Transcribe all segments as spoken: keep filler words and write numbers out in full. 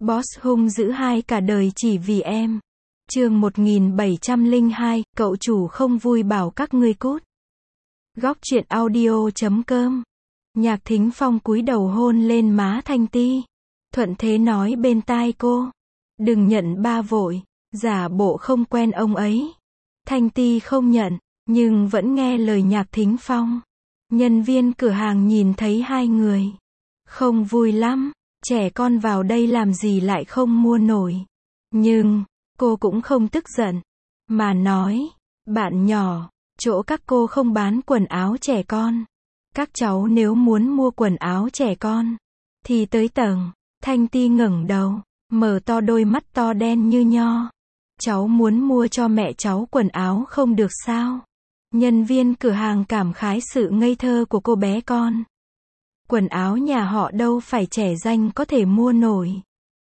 Boss hung dữ hai cả đời chỉ vì em. Chương một nghìn bảy trăm lẻ hai, cậu chủ không vui bảo các ngươi cút. Góc truyện audio chấm com. Nhạc Thính Phong cúi đầu hôn lên má Thanh Ti. Thuận thế nói bên tai cô. Đừng nhận ba vội, giả bộ không quen ông ấy. Thanh Ti không nhận, nhưng vẫn nghe lời Nhạc Thính Phong. Nhân viên cửa hàng nhìn thấy hai người. Không vui lắm, trẻ con vào đây làm gì lại không mua nổi. Nhưng, cô cũng không tức giận, mà nói, bạn nhỏ, chỗ các cô không bán quần áo trẻ con. Các cháu nếu muốn mua quần áo trẻ con, thì tới tầng. Thanh Ti ngẩng đầu, mở to đôi mắt to đen như nho. Cháu muốn mua cho mẹ cháu quần áo không được sao? Nhân viên cửa hàng cảm khái sự ngây thơ của cô bé con. Quần áo nhà họ đâu phải trẻ danh có thể mua nổi.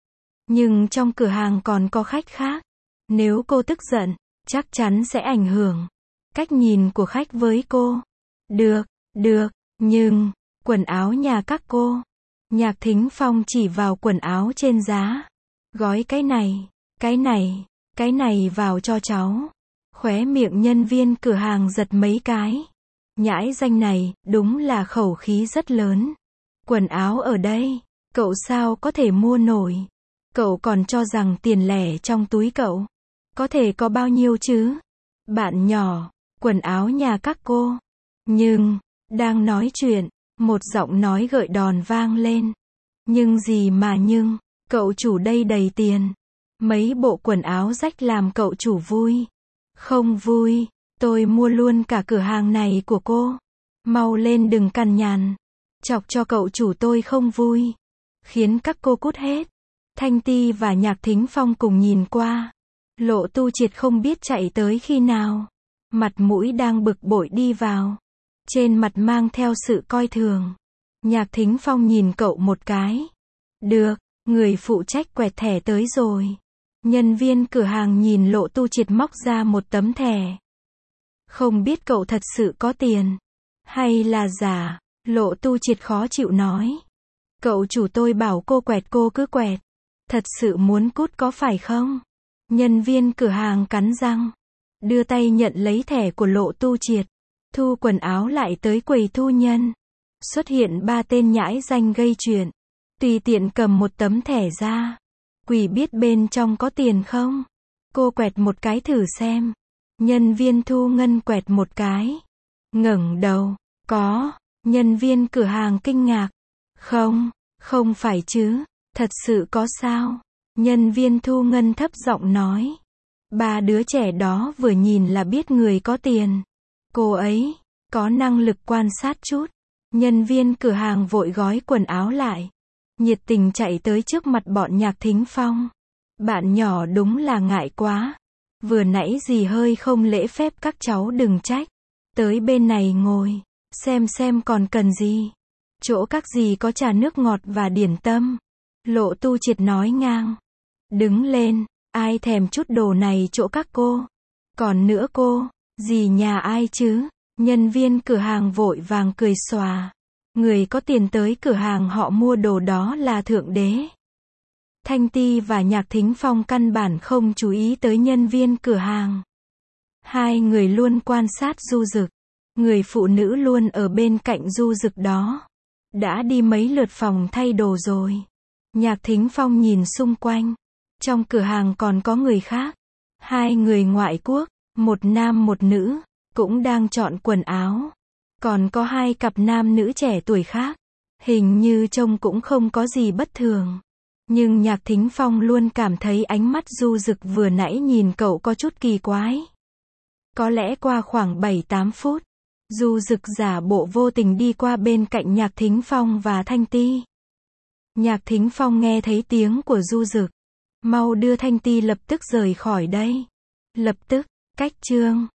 Nhưng trong cửa hàng còn có khách khác. Nếu cô tức giận, chắc chắn sẽ ảnh hưởng cách nhìn của khách với cô. Được, được, nhưng, quần áo nhà các cô. Nhạc Thính Phong chỉ vào quần áo trên giá. Gói cái này, cái này, cái này vào cho cháu. Khóe miệng nhân viên cửa hàng giật mấy cái. Nhãi danh này, đúng là khẩu khí rất lớn. Quần áo ở đây, cậu sao có thể mua nổi? Cậu còn cho rằng tiền lẻ trong túi cậu có thể có bao nhiêu chứ? Bạn nhỏ, quần áo nhà các cô. Nhưng, đang nói chuyện, một giọng nói gợi đòn vang lên. Nhưng gì mà nhưng, cậu chủ đây đầy tiền. Mấy bộ quần áo rách làm cậu chủ vui. Không vui, tôi mua luôn cả cửa hàng này của cô. Mau lên đừng cằn nhằn. Chọc cho cậu chủ tôi không vui. Khiến các cô cút hết. Thanh Ti và Nhạc Thính Phong cùng nhìn qua. Lộ Tu Triệt không biết chạy tới khi nào. Mặt mũi đang bực bội đi vào. Trên mặt mang theo sự coi thường. Nhạc Thính Phong nhìn cậu một cái. Được, người phụ trách quẹt thẻ tới rồi. Nhân viên cửa hàng nhìn Lộ Tu Triệt móc ra một tấm thẻ. Không biết cậu thật sự có tiền. Hay là giả, Lộ Tu Triệt khó chịu nói. Cậu chủ tôi bảo cô quẹt cô cứ quẹt. Thật sự muốn cút có phải không? Nhân viên cửa hàng cắn răng. Đưa tay nhận lấy thẻ của Lộ Tu Triệt. Thu quần áo lại tới quầy thu nhân. Xuất hiện ba tên nhãi danh gây chuyện. Tùy tiện cầm một tấm thẻ ra. Quỷ biết bên trong có tiền không? Cô quẹt một cái thử xem. Nhân viên thu ngân quẹt một cái. Ngẩng đầu. Có. Nhân viên cửa hàng kinh ngạc. Không, không phải chứ. Thật sự có sao? Nhân viên thu ngân thấp giọng nói. Ba đứa trẻ đó vừa nhìn là biết người có tiền. Cô ấy có năng lực quan sát chút. Nhân viên cửa hàng vội gói quần áo lại. Nhiệt tình chạy tới trước mặt bọn Nhạc Thính Phong. Bạn nhỏ đúng là ngại quá. Vừa nãy gì hơi không lễ phép các cháu đừng trách. Tới bên này ngồi. Xem xem còn cần gì. Chỗ các gì có trà nước ngọt và điển tâm. Lộ Tu Triệt nói ngang. Đứng lên. Ai thèm chút đồ này chỗ các cô. Còn nữa cô. Gì nhà ai chứ? Nhân viên cửa hàng vội vàng cười xòa. Người có tiền tới cửa hàng họ mua đồ đó là thượng đế. Thanh Ti và Nhạc Thính Phong căn bản không chú ý tới nhân viên cửa hàng. Hai người luôn quan sát Du Dực. Người phụ nữ luôn ở bên cạnh Du Dực đó. Đã đi mấy lượt phòng thay đồ rồi. Nhạc Thính Phong nhìn xung quanh. Trong cửa hàng còn có người khác. Hai người ngoại quốc, một nam một nữ, cũng đang chọn quần áo. Còn có hai cặp nam nữ trẻ tuổi khác. Hình như trông cũng không có gì bất thường. Nhưng Nhạc Thính Phong luôn cảm thấy ánh mắt Du Dực vừa nãy nhìn cậu có chút kỳ quái. Có lẽ qua khoảng bảy tám phút, Du Dực giả bộ vô tình đi qua bên cạnh Nhạc Thính Phong và Thanh Ti. Nhạc Thính Phong nghe thấy tiếng của Du Dực. Mau đưa Thanh Ti lập tức rời khỏi đây. Lập tức, cách chương.